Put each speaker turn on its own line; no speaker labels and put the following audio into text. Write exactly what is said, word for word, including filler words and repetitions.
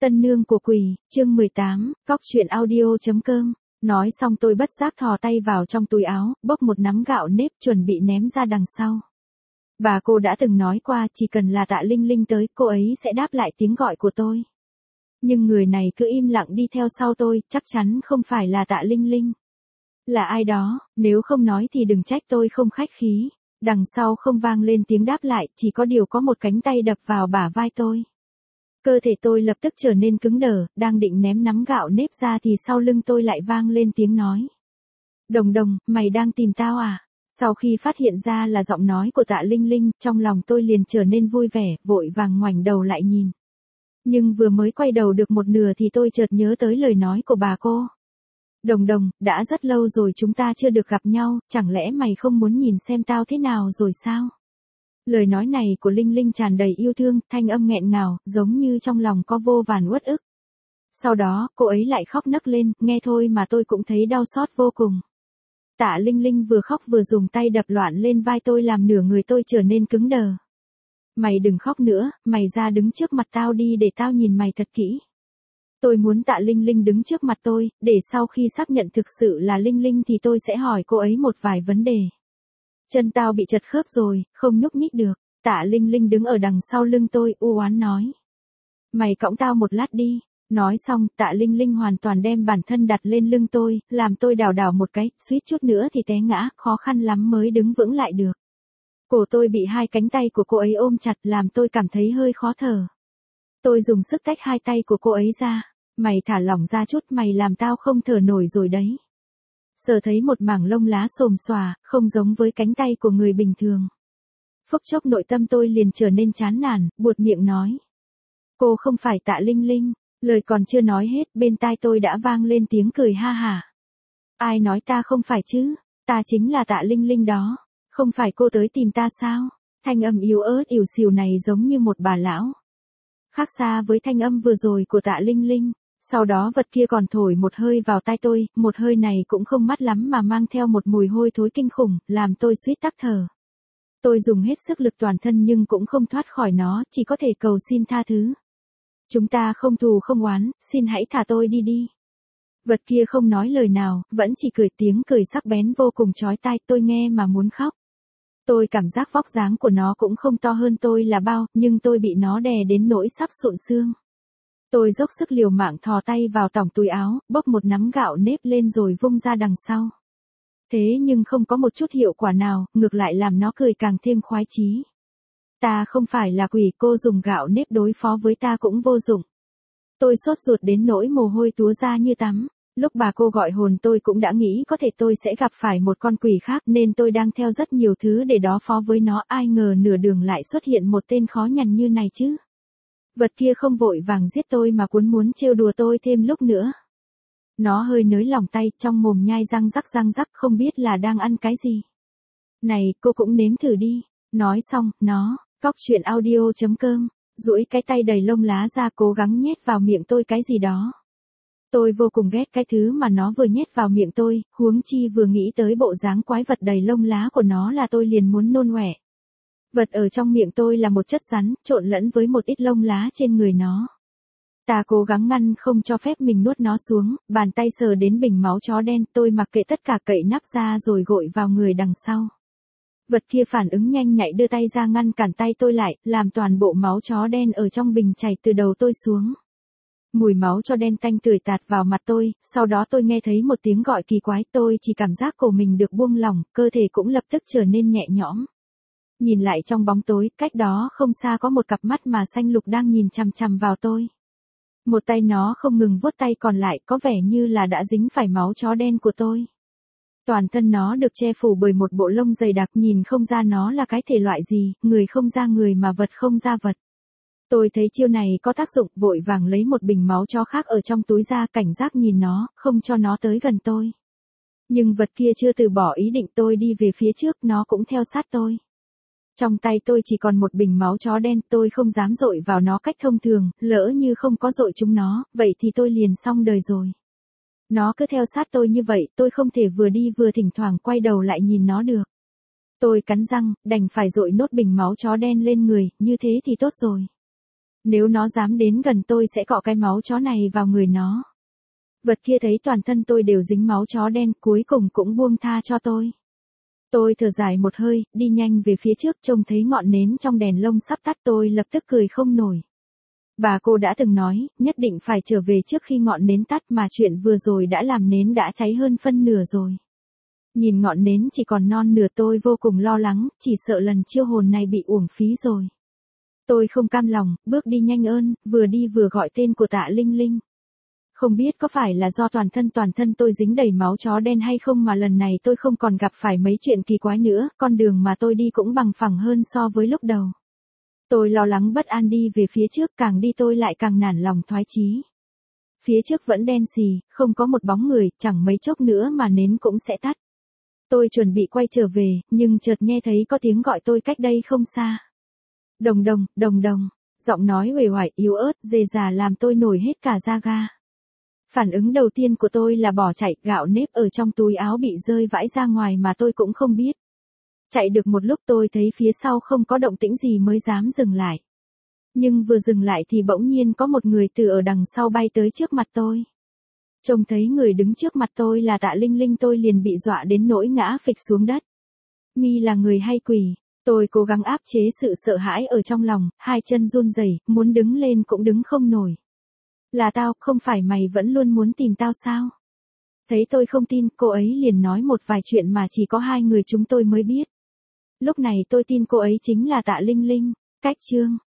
Tân nương của quỷ, chương mười tám, cóc truyện audio.com. Nói xong tôi bất giác thò tay vào trong túi áo, bốc một nắm gạo nếp chuẩn bị ném ra đằng sau. Bà cô đã từng nói qua chỉ cần là Tạ Linh Linh tới, cô ấy sẽ đáp lại tiếng gọi của tôi. Nhưng người này cứ im lặng đi theo sau tôi, chắc chắn không phải là Tạ Linh Linh. Là ai đó, nếu không nói thì đừng trách tôi không khách khí. Đằng sau không vang lên tiếng đáp lại, chỉ có điều có một cánh tay đập vào bả vai tôi. Cơ thể tôi lập tức trở nên cứng đờ, đang định ném nắm gạo nếp ra thì sau lưng tôi lại vang lên tiếng nói. Đồng đồng, mày đang tìm tao à? Sau khi phát hiện ra là giọng nói của Tạ Linh Linh, trong lòng tôi liền trở nên vui vẻ, vội vàng ngoảnh đầu lại nhìn. Nhưng vừa mới quay đầu được một nửa thì tôi chợt nhớ tới lời nói của bà cô. Đồng đồng, đã rất lâu rồi chúng ta chưa được gặp nhau, chẳng lẽ mày không muốn nhìn xem tao thế nào rồi sao? Lời nói này của Linh Linh tràn đầy yêu thương, thanh âm nghẹn ngào, giống như trong lòng có vô vàn uất ức. Sau đó, cô ấy lại khóc nấc lên, nghe thôi mà tôi cũng thấy đau xót vô cùng. Tạ Linh Linh vừa khóc vừa dùng tay đập loạn lên vai tôi làm nửa người tôi trở nên cứng đờ. Mày đừng khóc nữa, mày ra đứng trước mặt tao đi để tao nhìn mày thật kỹ. Tôi muốn Tạ Linh Linh đứng trước mặt tôi, để sau khi xác nhận thực sự là Linh Linh thì tôi sẽ hỏi cô ấy một vài vấn đề. Chân tao bị chật khớp rồi, không nhúc nhích được. Tạ Linh Linh đứng ở đằng sau lưng tôi, u oán nói. Mày cõng tao một lát đi. Nói xong, Tạ Linh Linh hoàn toàn đem bản thân đặt lên lưng tôi, làm tôi đảo đảo một cái, suýt chút nữa thì té ngã, khó khăn lắm mới đứng vững lại được. Cổ tôi bị hai cánh tay của cô ấy ôm chặt làm tôi cảm thấy hơi khó thở. Tôi dùng sức tách hai tay của cô ấy ra. Mày thả lỏng ra chút, mày làm tao không thở nổi rồi đấy. Sờ thấy một mảng lông lá xồm xòa, không giống với cánh tay của người bình thường. Phút chốc nội tâm tôi liền trở nên chán nản, buột miệng nói. Cô không phải Tạ Linh Linh. Lời còn chưa nói hết, bên tai tôi đã vang lên tiếng cười ha hả. Ai nói ta không phải chứ? Ta chính là Tạ Linh Linh đó. Không phải cô tới tìm ta sao? Thanh âm yếu ớt ỉu xìu này giống như một bà lão. Khác xa với thanh âm vừa rồi của Tạ Linh Linh. Sau đó vật kia còn thổi một hơi vào tai tôi, một hơi này cũng không mát lắm mà mang theo một mùi hôi thối kinh khủng, làm tôi suýt tắc thở. Tôi dùng hết sức lực toàn thân nhưng cũng không thoát khỏi nó, chỉ có thể cầu xin tha thứ. Chúng ta không thù không oán, xin hãy thả tôi đi đi. Vật kia không nói lời nào, vẫn chỉ cười tiếng cười sắc bén vô cùng chói tai, tôi nghe mà muốn khóc. Tôi cảm giác vóc dáng của nó cũng không to hơn tôi là bao, nhưng tôi bị nó đè đến nỗi sắp sụn xương. Tôi dốc sức liều mạng thò tay vào tỏng túi áo, bốc một nắm gạo nếp lên rồi vung ra đằng sau. Thế nhưng không có một chút hiệu quả nào, ngược lại làm nó cười càng thêm khoái chí. Ta không phải là quỷ, cô dùng gạo nếp đối phó với ta cũng vô dụng. Tôi sốt ruột đến nỗi mồ hôi túa ra như tắm. Lúc bà cô gọi hồn tôi cũng đã nghĩ có thể tôi sẽ gặp phải một con quỷ khác nên tôi đang theo rất nhiều thứ để đối phó với nó, ai ngờ nửa đường lại xuất hiện một tên khó nhằn như này chứ. Vật kia không vội vàng giết tôi mà cuốn muốn trêu đùa tôi thêm lúc nữa. Nó hơi nới lỏng tay, trong mồm nhai răng rắc răng rắc không biết là đang ăn cái gì. Này, cô cũng nếm thử đi. Nói xong, nó, cóc truyện audio.com, duỗi cái tay đầy lông lá ra cố gắng nhét vào miệng tôi cái gì đó. Tôi vô cùng ghét cái thứ mà nó vừa nhét vào miệng tôi, huống chi vừa nghĩ tới bộ dáng quái vật đầy lông lá của nó là tôi liền muốn nôn ọe. Vật ở trong miệng tôi là một chất rắn, trộn lẫn với một ít lông lá trên người nó. Ta cố gắng ngăn không cho phép mình nuốt nó xuống, bàn tay sờ đến bình máu chó đen, tôi mặc kệ tất cả cậy nắp ra rồi gội vào người đằng sau. Vật kia phản ứng nhanh nhạy đưa tay ra ngăn cản tay tôi lại, làm toàn bộ máu chó đen ở trong bình chảy từ đầu tôi xuống. Mùi máu cho đen tanh tưởi tạt vào mặt tôi, sau đó tôi nghe thấy một tiếng gọi kỳ quái, tôi chỉ cảm giác cổ mình được buông lỏng, cơ thể cũng lập tức trở nên nhẹ nhõm. Nhìn lại trong bóng tối, cách đó không xa có một cặp mắt mà xanh lục đang nhìn chằm chằm vào tôi. Một tay nó không ngừng vuốt tay còn lại, có vẻ như là đã dính phải máu chó đen của tôi. Toàn thân nó được che phủ bởi một bộ lông dày đặc, nhìn không ra nó là cái thể loại gì, người không ra người mà vật không ra vật. Tôi thấy chiêu này có tác dụng, vội vàng lấy một bình máu chó khác ở trong túi ra, cảnh giác nhìn nó, không cho nó tới gần tôi. Nhưng vật kia chưa từ bỏ ý định, tôi đi về phía trước, nó cũng theo sát tôi. Trong tay tôi chỉ còn một bình máu chó đen, tôi không dám dội vào nó cách thông thường, lỡ như không có dội chúng nó, vậy thì tôi liền xong đời rồi. Nó cứ theo sát tôi như vậy, tôi không thể vừa đi vừa thỉnh thoảng quay đầu lại nhìn nó được. Tôi cắn răng, đành phải dội nốt bình máu chó đen lên người, như thế thì tốt rồi. Nếu nó dám đến gần tôi sẽ cọ cái máu chó này vào người nó. Vật kia thấy toàn thân tôi đều dính máu chó đen, cuối cùng cũng buông tha cho tôi. Tôi thở dài một hơi, đi nhanh về phía trước, trông thấy ngọn nến trong đèn lông sắp tắt, tôi lập tức cười không nổi. Bà cô đã từng nói, nhất định phải trở về trước khi ngọn nến tắt, mà chuyện vừa rồi đã làm nến đã cháy hơn phân nửa rồi. Nhìn ngọn nến chỉ còn non nửa, tôi vô cùng lo lắng, chỉ sợ lần chiêu hồn này bị uổng phí rồi. Tôi không cam lòng, bước đi nhanh ơn, vừa đi vừa gọi tên của Tạ Linh Linh. Không biết có phải là do toàn thân toàn thân tôi dính đầy máu chó đen hay không mà lần này tôi không còn gặp phải mấy chuyện kỳ quái nữa, con đường mà tôi đi cũng bằng phẳng hơn so với lúc đầu. Tôi lo lắng bất an đi về phía trước, càng đi tôi lại càng nản lòng thoái chí. Phía trước vẫn đen xì, không có một bóng người, chẳng mấy chốc nữa mà nến cũng sẽ tắt. Tôi chuẩn bị quay trở về, nhưng chợt nghe thấy có tiếng gọi tôi cách đây không xa. Đồng đồng, đồng đồng, giọng nói uể oải yếu ớt, dề dà làm tôi nổi hết cả da ga. Phản ứng đầu tiên của tôi là bỏ chạy, gạo nếp ở trong túi áo bị rơi vãi ra ngoài mà tôi cũng không biết. Chạy được một lúc tôi thấy phía sau không có động tĩnh gì mới dám dừng lại. Nhưng vừa dừng lại thì bỗng nhiên có một người từ ở đằng sau bay tới trước mặt tôi. Trông thấy người đứng trước mặt tôi là Tạ Linh Linh, tôi liền bị dọa đến nỗi ngã phịch xuống đất. Mi là người hay quỷ? Tôi cố gắng áp chế sự sợ hãi ở trong lòng, hai chân run rẩy, muốn đứng lên cũng đứng không nổi. Là tao, không phải mày vẫn luôn muốn tìm tao sao? Thấy tôi không tin, cô ấy liền nói một vài chuyện mà chỉ có hai người chúng tôi mới biết. Lúc này tôi tin cô ấy chính là Tạ Linh Linh. Cách chương